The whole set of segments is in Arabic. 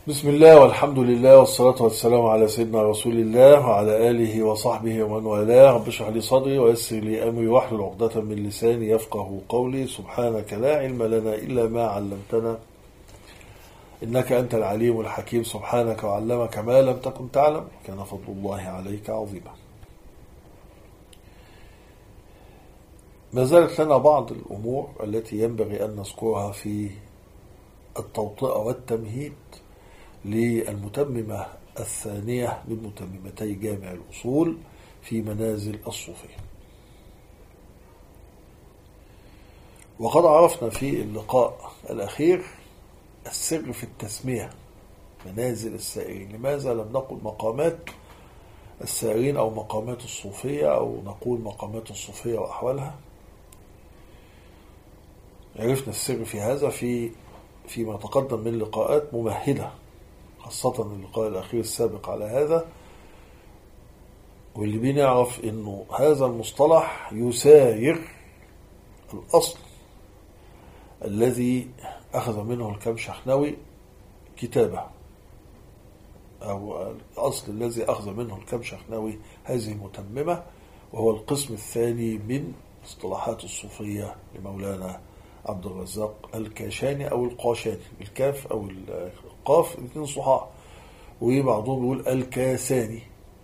بسم الله والحمد لله والصلاة والسلام على سيدنا رسول الله وعلى آله وصحبه ومن والاه. رب اشرح لي صدري ويسر لي أمري واحلل عقدة من لساني يفقه قولي. سبحانك لا علم لنا إلا ما علمتنا إنك أنت العليم الحكيم. سبحانك وعلمك ما لم تكن تعلم، كان فضل الله عليك عظيما. ما زالت لنا بعض الأمور التي ينبغي أن نذكرها في التوطئة والتمهيد للمتممة الثانية من متممتي جامع الأصول في منازل الصوفية. وقد عرفنا في اللقاء الأخير السر في التسمية منازل السائرين. لماذا لم نقل مقامات السائرين أو مقامات الصوفية أو نقول مقامات الصوفية وأحوالها؟ عرفنا السر في هذا فيما تقدم من لقاءات ممهدة، خاصة اللقاء الأخير السابق على هذا، واللي بنعرف أنه هذا المصطلح يساير الأصل الذي أخذ منه الكمشخنوي كتابه، أو الأصل الذي أخذ منه الكمشخنوي هذه المتممة، وهو القسم الثاني من اصطلاحات الصوفية لمولانا عبد الرزاق الكاشاني أو القاشاني، الكاف أو القاف الاثنين صحاح، وبعضهم يقول الكاساني.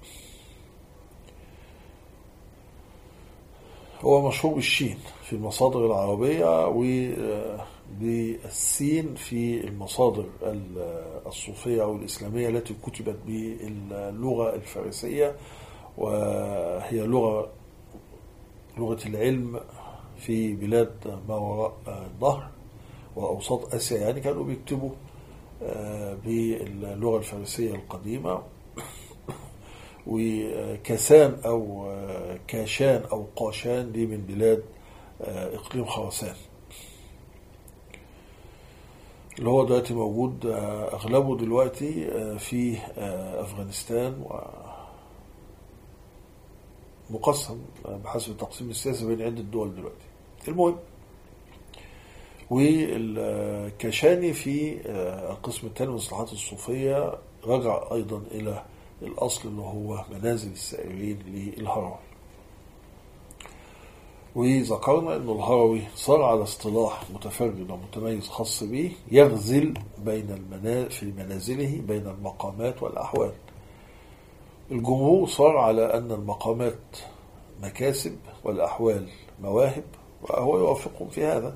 هو مشهور بالشين في المصادر العربية وبالسين في المصادر الصوفية أو الإسلامية التي كتبت باللغة الفارسية، وهي لغة العلم في بلاد ما وراء النهر وأوسط آسيا. يعني كانوا بيكتبوا باللغة الفارسية القديمة. وكاسان أو كاشان أو قاشان دي من بلاد إقليم خراسان اللي هو دلوقتي موجود أغلبه دلوقتي في أفغانستان، ومقسم بحسب التقسيم السياسي بين عدة دول دلوقتي. المهم، والكاشاني في القسم الثاني من اصطلاحات الصوفية رجع أيضا إلى الأصل اللي هو منازل السائرين للهروي. وذكرنا أن الهروي صار على اصطلاح متفرد ومتميز خاص به، يغزل في منازله بين المقامات والأحوال. الجمهور صار على أن المقامات مكاسب والأحوال مواهب، وهو يوافقهم في هذا،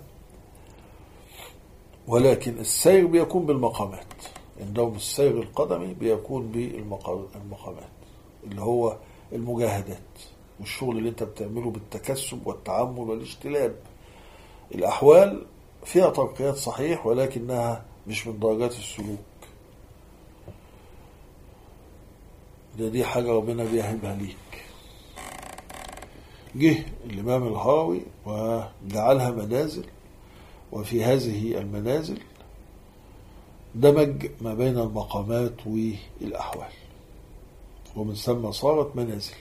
ولكن السير بيكون بالمقامات. عندهم السير القدمي بيكون بالمقامات اللي هو المجاهدات والشغل اللي انت بتعمله بالتكسب والتعمل والاجتلاب. الأحوال فيها ترقيات صحيح، ولكنها مش من درجات السلوك. دي حاجة ربنا بيهبها ليك. جه الإمام الهروي وجعلها منازل، وفي هذه المنازل دمج ما بين المقامات والأحوال، ومن ثم صارت منازل.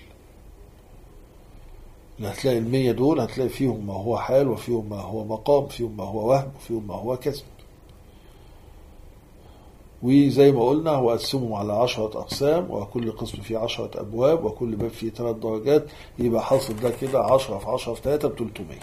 هتلاقي 100 دول هتلاقي فيهم ما هو حال، وفيهم ما هو مقام، فيهم ما هو وهم، وفيهم ما هو كسب. وزي ما قلنا هو قسمهم على 10 أقسام، وكل قسم فيه 10 أبواب، وكل باب فيه 3 درجات. يبقى حاصل ده كده 10 في 10 في 3 ب300.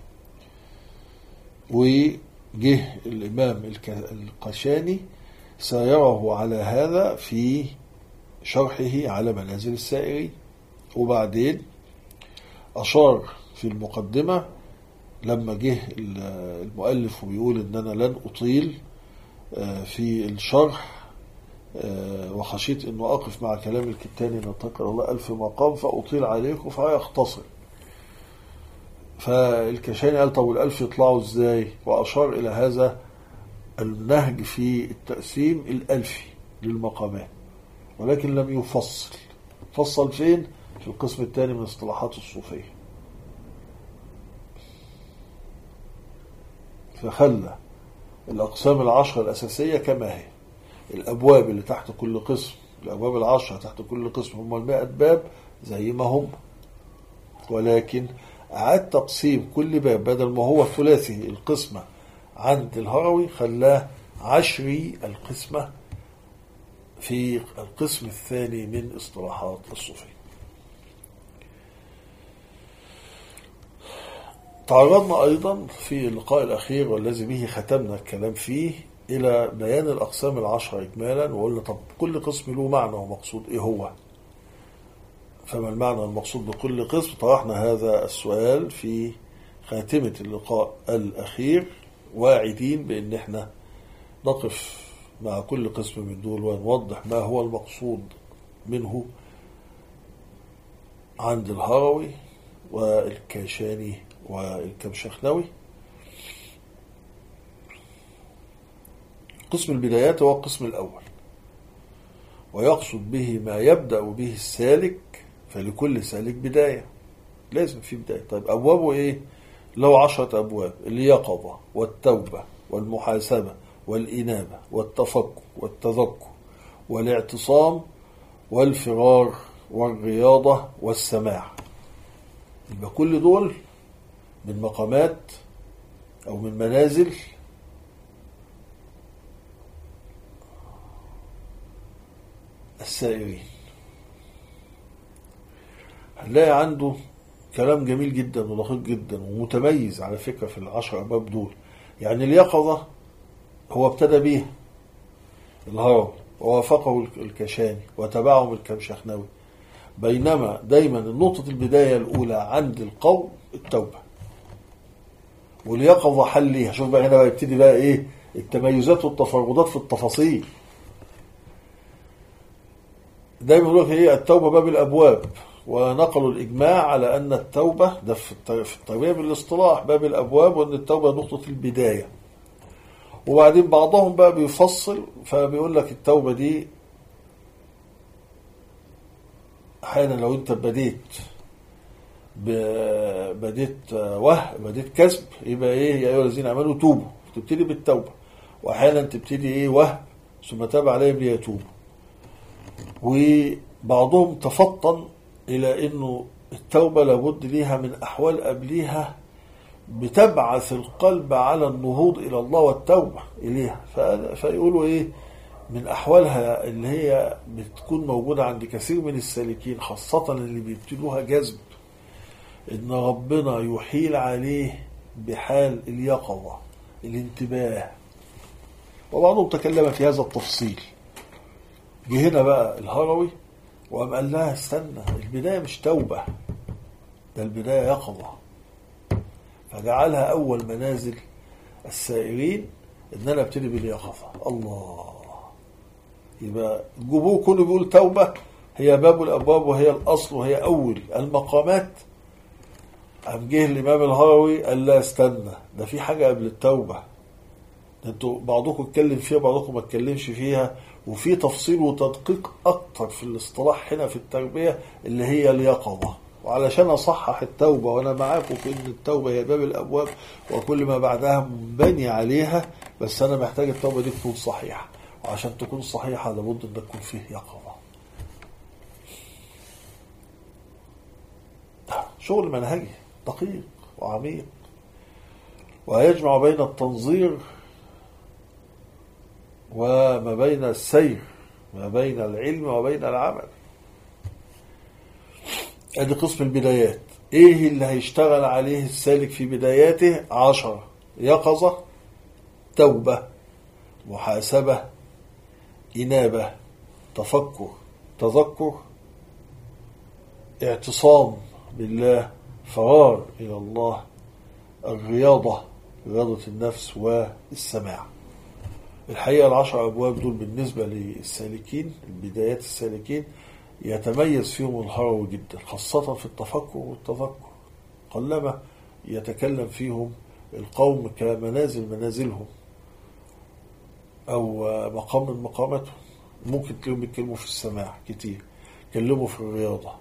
وجه الإمام القاشاني سايره على هذا في شرحه على منازل السائرين. وبعدين أشار في المقدمة لما جه المؤلف ويقول إن أنا لن أطيل في الشرح، وخشيت أنه أقف مع كلام الكتاني نتقل الله 1000 مقام فأطيل عليكم فيختصر. فالكاشاني قال طب 1000 يطلعوا ازاي؟ وأشار إلى هذا النهج في التقسيم الألفي للمقامات، ولكن لم يفصل. فصل فين؟ في القسم الثاني من اصطلاحات الصوفية. فخلى الأقسام 10 الأساسية كما هي، الأبواب اللي تحت كل قسم، الأبواب 10 تحت كل قسم هم 100 باب زي ما هم، ولكن أعاد تقسيم كل باب بدل ما هو ثلاثي القسمة عند الهروي خلاه 10 القسمة في القسم الثاني من اصطلاحات الصوفية. تعرضنا أيضا في اللقاء الأخير والذي به ختمنا الكلام فيه إلى بيان الأقسام العشرة إجمالا، وقلنا طب كل قسم له معنى ومقصود إيه هو؟ فما المعنى المقصود بكل قسم؟ طرحنا هذا السؤال في خاتمة اللقاء الأخير، واعدين بأن احنا نقف مع كل قسم من دول ونوضح ما هو المقصود منه عند الهروي والكاشاني والكمشخنوي. قسم البدايات هو القسم الأول، ويقصد به ما يبدأ به السالك، فلكل سالك بداية، لازم في بداية. طيب أبوابه إيه؟ له 10 أبواب: اليقظة والتوبة والمحاسبة والإنابة والتفكر والتذكر والاعتصام والفرار والرياضة والسماع. يبقى كل دول من مقامات أو من منازل السائرين. هنلاقي عنده كلام جميل جدا ودقيق جدا ومتميز على فكرة في 10 أبواب دول. يعني اليقظة هو ابتدى بيها الهروي ووافقه الكشاني وتبعهم الكمشخنوي، بينما دايما نقطة البداية الأولى عند القوم التوبة، واليقظة حليها. شوف بقى هنا بقى يبتدي بقى إيه التميزات والتفردات في التفاصيل. دايما يقول لك إيه التوبة باب الأبواب، ونقلوا الإجماع على أن التوبة ده في التربية بالاصطلاح باب الأبواب، وأن التوبة نقطة البداية. وبعدين بعضهم بقى بيفصل فبيقول لك التوبة دي أحيانا لو أنت بديت كسب يبقى إيه يا أيها الذين آمنوا توبوا، تبتدي بالتوبة. وأحيانا تبتدي إيه وهم ثم تاب عليهم ليتوبوا. وبعضهم تفطن إلى إنه التوبة لابد ليها من أحوال قبليها بتبعث القلب على النهوض إلى الله والتوبة إليها. فيقولوا إيه من أحوالها اللي هي بتكون موجودة عند كثير من السالكين، خاصة اللي بيبتدوها جذب، إن ربنا يحيل عليه بحال اليقظة الانتباه. وبعضهم تكلم في هذا التفصيل. جه هنا بقى الهروي وقام قال لها استنى، البداية مش توبة، ده البداية يقظة. فجعلها أول منازل السائرين إن أنا ابتدي باليقظة. الله، يبقى الجمهور كله بيقول توبة هي باب الأبواب وهي الأصل وهي أول المقامات. قام جه الإمام الهروي قال لا استنى، ده في حاجة قبل التوبة، ده انتوا بعضكم اتكلم فيها بعضكم ما اتكلمش فيها، وفي تفصيل وتدقيق أكتر في الاصطلاح هنا في التربية اللي هي اليقظة. وعلشان أصحح التوبة وأنا معاكم في إن التوبة هي باب الأبواب وكل ما بعدها منبني عليها، بس أنا محتاج التوبة دي تكون صحيحة، وعشان تكون صحيحة لابد أن تكون فيه يقظة. شغل منهجي دقيق وعميق، ويجمع بين التنظير وما بين السير، ما بين العلم وبين العمل. ادي قسم البدايات. ايه اللي هيشتغل عليه السالك في بداياته؟ 10: يقظة، توبة، محاسبة، إنابة، تفكر، تذكر، اعتصام بالله، فرار إلى الله، الرياضة، رياضة النفس، والسماع. الحقيقة 10 أبواب دول بالنسبة للسالكين البدايات السالكين يتميز فيهم الهروي جدا، خاصة في التفكر والتذكر. قلما يتكلم فيهم القوم كمنازلهم أو مقام من مقاماتهم. ممكن تلاقيهم يتكلموا في السماع كتير، يتكلموا في الرياضة.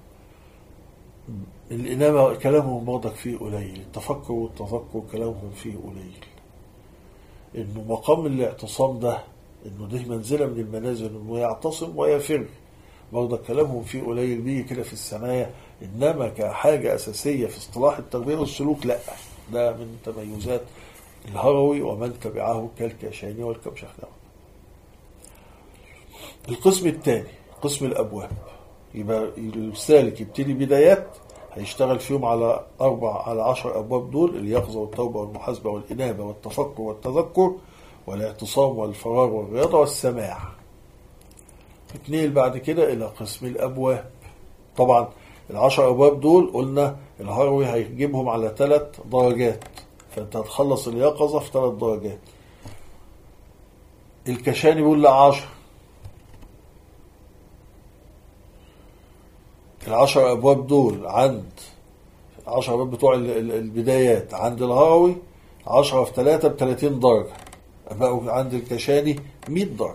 الإنابة كلامهم برضك فيه قليل، التفكر والتذكر كلامهم فيه قليل. إنه مقام الاعتصام ده إنه ده منزلة من المنازل، إنه يعتصم ويفر، برضك كلامهم فيه قليل. بيه كده في السماية، إنما كحاجة أساسية في اصطلاح التربية والسلوك لا، ده من تميزات الهروي ومن تبعه كالكاشاني والكمشخنوي. القسم الثاني قسم الأبواب، يبقى السالك يبتدي بدايات هيشتغل فيهم على 10 أبواب دول: اليقظة والتوبة والمحاسبة والإنابة والتفكر والتذكر والاعتصام والفرار والرياضة والسماع. اتنقل بعد كده إلى قسم الأبواب. طبعا 10 أبواب دول قلنا الهروي هيجيبهم على 3 درجات، فأنت هتخلص اليقظة في 3 درجات. الكشاني بيقول لا 10. 10 أبواب دول عند 10 أبواب بتوع البدايات عند الهروي 10 في 3 ب30 درجة، بقوا عند الكشاني 100 درجة.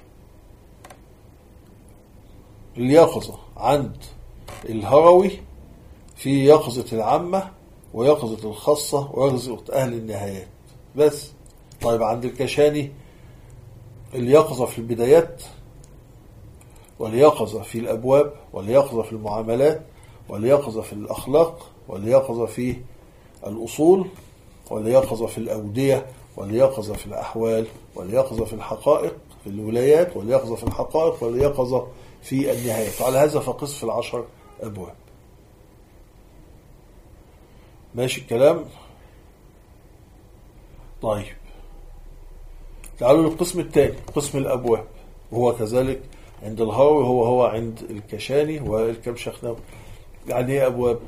اليقظة عند الهروي في يقظة العامة ويقظة الخاصة ويقظة أهل النهايات بس. طيب عند الكشاني اليقظة في البدايات واليقظة في الأبواب واليقظة في المعاملات واليقظة في الأخلاق واليقظة في الأصول واليقظة في الأودية واليقظة في الأحوال واليقظة في الحقائق في الولايات واليقظة في الحقائق واليقظة في النهاية. وعلى هذا فقس في 10 أبواب. ماشي الكلام؟ طيب تعالوا للقسم الثاني قسم الأبواب، وهو كذلك عند الهروي هو عند الكشاني والكمشخناوي. يعني ايه أبواب؟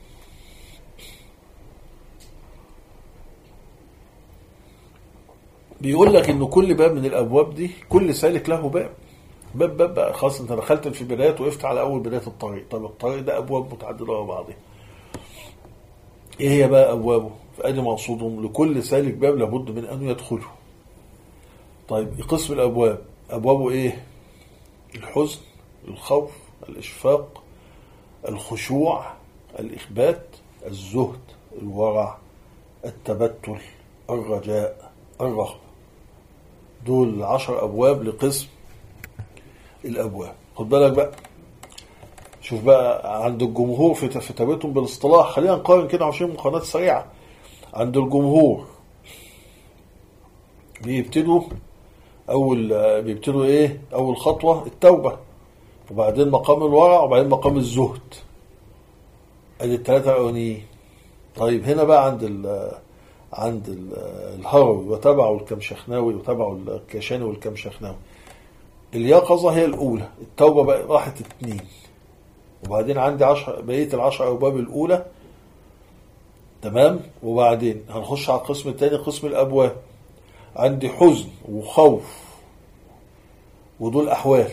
بيقول لك إنه كل باب من الأبواب دي كل سالك له باب بقى خلاص. انت دخلت في البدايات وقفت على اول بدايه الطريق. طب الطريق ده ابواب متعدده ورا بعضها. ايه هي بقى ابوابه؟ فادي مقصودهم لكل سالك باب لابد من ان يدخله. طيب قسم الابواب ابوابه ايه؟ الحزن، الخوف، الاشفاق، الخشوع، الاخبات، الزهد، الورع، التبتل، الرجاء، الرغبه. دول 10 ابواب لقسم الأبواب. خد بالك بقى، شوف بقى عند الجمهور في ترتيبهم بالاصطلاح. خلينا نقارن كده عشان مقارنات سريعة. عند الجمهور بيبتدوا ايه؟ أول خطوة التوبة، وبعدين مقام الورع، وبعدين مقام الزهد. ادي ال3 الأولانيين. طيب هنا بقى عند الهروي وتبعه الكمشخناوي وتبعه الكشاني والكمشخناوي، اليقظة هي الأولى، التوبة بقى راحت 2، وبعدين عندي بقية 10 أبواب الأولى. تمام. وبعدين هنخش على القسم الثاني قسم الأبواب. عندي حزن وخوف ودول أحوال.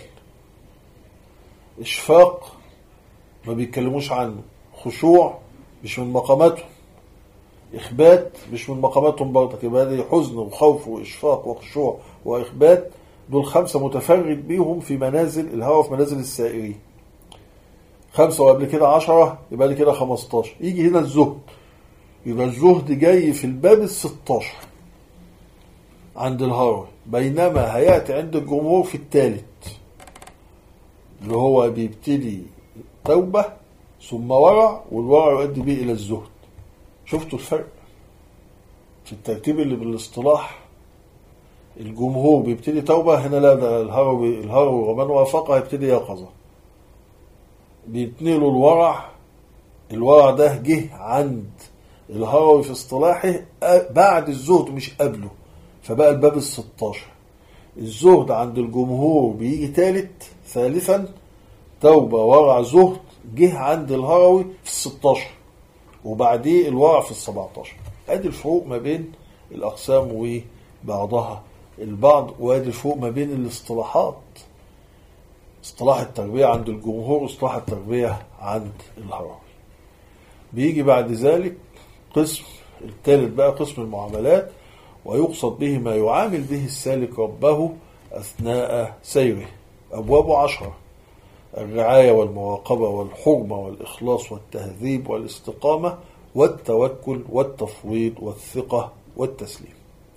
إشفاق ما بيتكلموش عنه. خشوع مش من مقاماتهم. إخبات مش من مقاماتهم برضك. يبقى دي حزن وخوف وإشفاق وخشوع وإخبات، دول 5 متفرد بيهم في منازل الهوى، في منازل السائرين. 5 وقبل كده 10، يبقى دي كده 15. يجي هنا الزهد، يبقى الزهد جاي في الباب 16 عند الهروي، بينما هيأتي عند الجمهور في الثالث، اللي هو بيبتدي توبة ثم ورع، والورع يؤدي به إلى الزهد. شفتوا الفرق في الترتيب اللي بالاصطلاح؟ الجمهور بيبتدي توبة، هنا لا، ده الهروي ومن وافقه هيبتدي يقظة. بيتنقلوا الورع ده جه عند الهروي في اصطلاحه بعد الزهد مش قبله، فبقى الباب 16. الزهد عند الجمهور بيجي ثالثا، توبة ورع زهد جه عند الهروي في 16، وبعديه الورع في 17. ادي الفروق ما بين الاقسام وبعضها البعض، وادي الفروق ما بين الاصطلاحات. اصطلاح التربية عند الجمهور واصطلاح التربية عند الهروي. بيجي بعد ذلك قسم الثالث بقى قسم المعاملات، ويقصد به ما يعامل به السالك ربه أثناء سيره. أبوابه 10: الرعاية والمراقبة والحرمة والإخلاص والتهذيب والاستقامة والتوكل والتفويض والثقة والتسليم.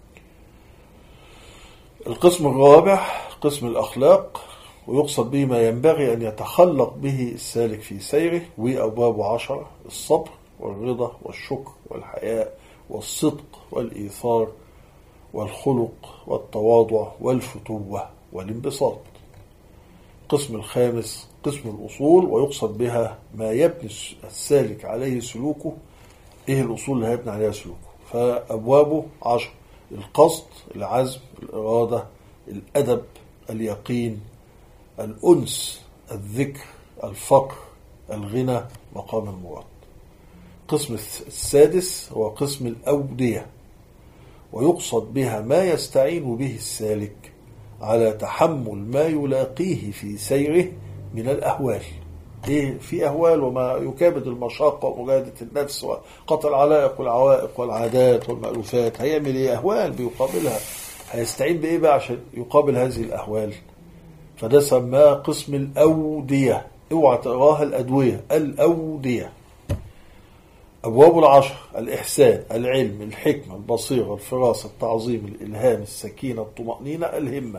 القسم الرابع قسم الأخلاق، ويقصد به ما ينبغي أن يتخلق به السالك في سيره، وأبوابه 10: الصبر والرضا والشكر والحياء والصدق والإيثار والخلق والتواضع والفتوة والانبساط. القسم الخامس قسم الأصول، ويقصد بها ما يبني السالك عليه سلوكه. إيه الأصول اللي هيبني عليها سلوكه؟ فأبوابه 10: القصد، العزم، الإرادة، الأدب، اليقين، الأنس، الذكر، الفقر، الغنى، مقام المراد. القسم السادس هو قسم الأودية، ويقصد بها ما يستعين به السالك على تحمل ما يلاقيه في سيره من الأهوال. إيه في أهوال وما يكابد المشاقة ومجاهدة النفس وقطع العلائق والعوائق والعادات والمألوفات. هيعمل إيه؟ أهوال بيقابلها، هيستعين بإيه بقى عشان يقابل هذه الأهوال؟ فده سماه قسم الأودية. اوعى تقراها الأدوية، الأودية. أبواب 10: الإحسان، العلم، الحكمة، البصيرة، الفراسة، التعظيم، الإلهام، السكينة، الطمأنينة، الهمة.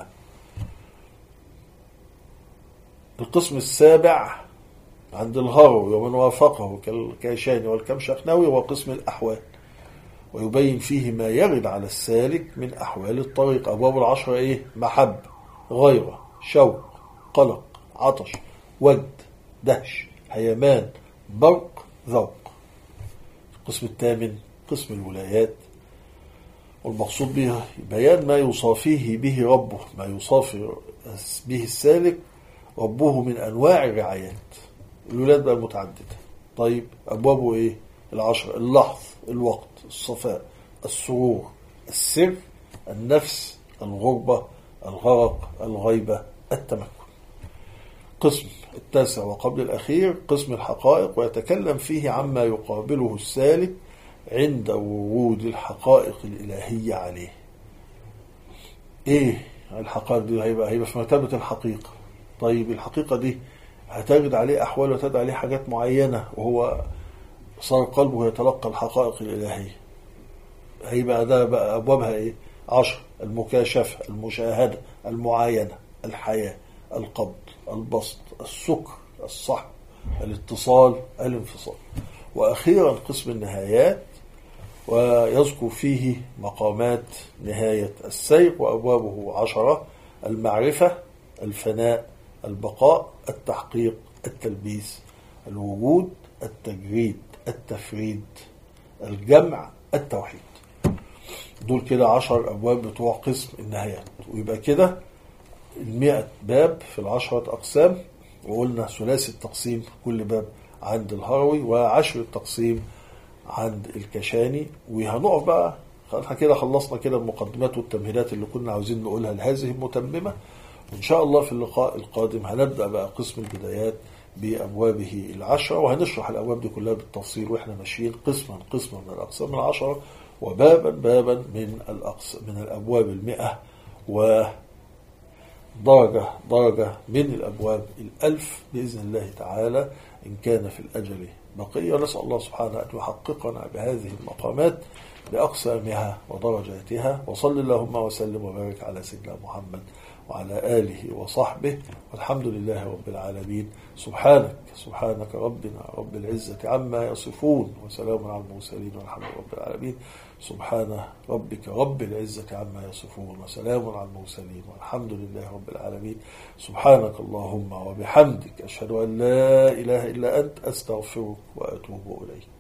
القسم السابع عند الهروي ومن وافقه كالكاشاني والكمشخناوي هو قسم الأحوال، ويبين فيه ما يرد على السالك من أحوال الطريق. أبواب 10 إيه؟ محبة، غيرة، شوق، قلق، عطش، وجد، دهش، هيمان، برق، ذوق. القسم الثامن قسم الولايات، والمقصود به بيان ما يصافيه به ربه، ما يصافي به السالك ربه من أنواع الرعايات. الولايات بقى المتعددة. طيب أبوابه إيه؟ 10: اللحظ، الوقت، الصفاء، السرور، السر، النفس، الغربة، الغرق، الغيبة، التمكن. قسم التاسع وقبل الأخير قسم الحقائق، ويتكلم فيه عما يقابله السالك عند ورود الحقائق الإلهية عليه. إيه الحقائق دي؟ هيبقى في مرتبة الحقيقة. طيب الحقيقة دي هتجد عليه أحوال وتجد عليه حاجات معينة، وهو صار قلبه يتلقى الحقائق الإلهية. هيبقى ده بقى أبوابها إيه؟ 10: المكاشفة، المشاهدة، المعاينة، الحياة، القبض، البسط، السكر، الصحب، الاتصال، الانفصال. وأخيرا قسم النهايات، ويذكر فيه مقامات نهاية السير، وأبوابه 10: المعرفة، الفناء، البقاء، التحقيق، التلبيس، الوجود، التجريد، التفريد، الجمع، التوحيد. دول كده 10 أبواب بتوع قسم النهايات. ويبقى كده 100 باب في 10 أقسام، وقلنا ثلاثي التقسيم كل باب عند الهروي، و10 التقسيم عند الكشاني. وهنقف بقى، احنا كده خلصنا كده المقدمات والتمهيدات اللي كنا عاوزين نقولها لهذه المتممة. وإن شاء الله في اللقاء القادم هنبدأ بقى قسم البدايات بأبوابه 10، وهنشرح الأبواب دي كلها بالتفصيل وإحنا ماشيين قسما قسما من الأقسام 10، وبابا بابا من الأبواب 100، ودرجة درجة من الأبواب 1000 بإذن الله تعالى إن كان في الأجل بقية. نسأل الله سبحانه أن يحققنا بهذه المقامات بأقسامها ودرجاتها. وصل اللهم وسلم وبارك على سيدنا محمد وعلى آله وصحبه، والحمد لله رب العالمين. سبحانك ربنا رب العزة عما يصفون، وسلام على المرسلين والحمد لله رب العالمين. سبحان ربك رب العزة عما يصفون، وسلام على المرسلين والحمد لله رب العالمين. سبحانك اللهم وبحمدك، أشهد أن لا إله إلا أنت، أستغفرك وأتوب إليك.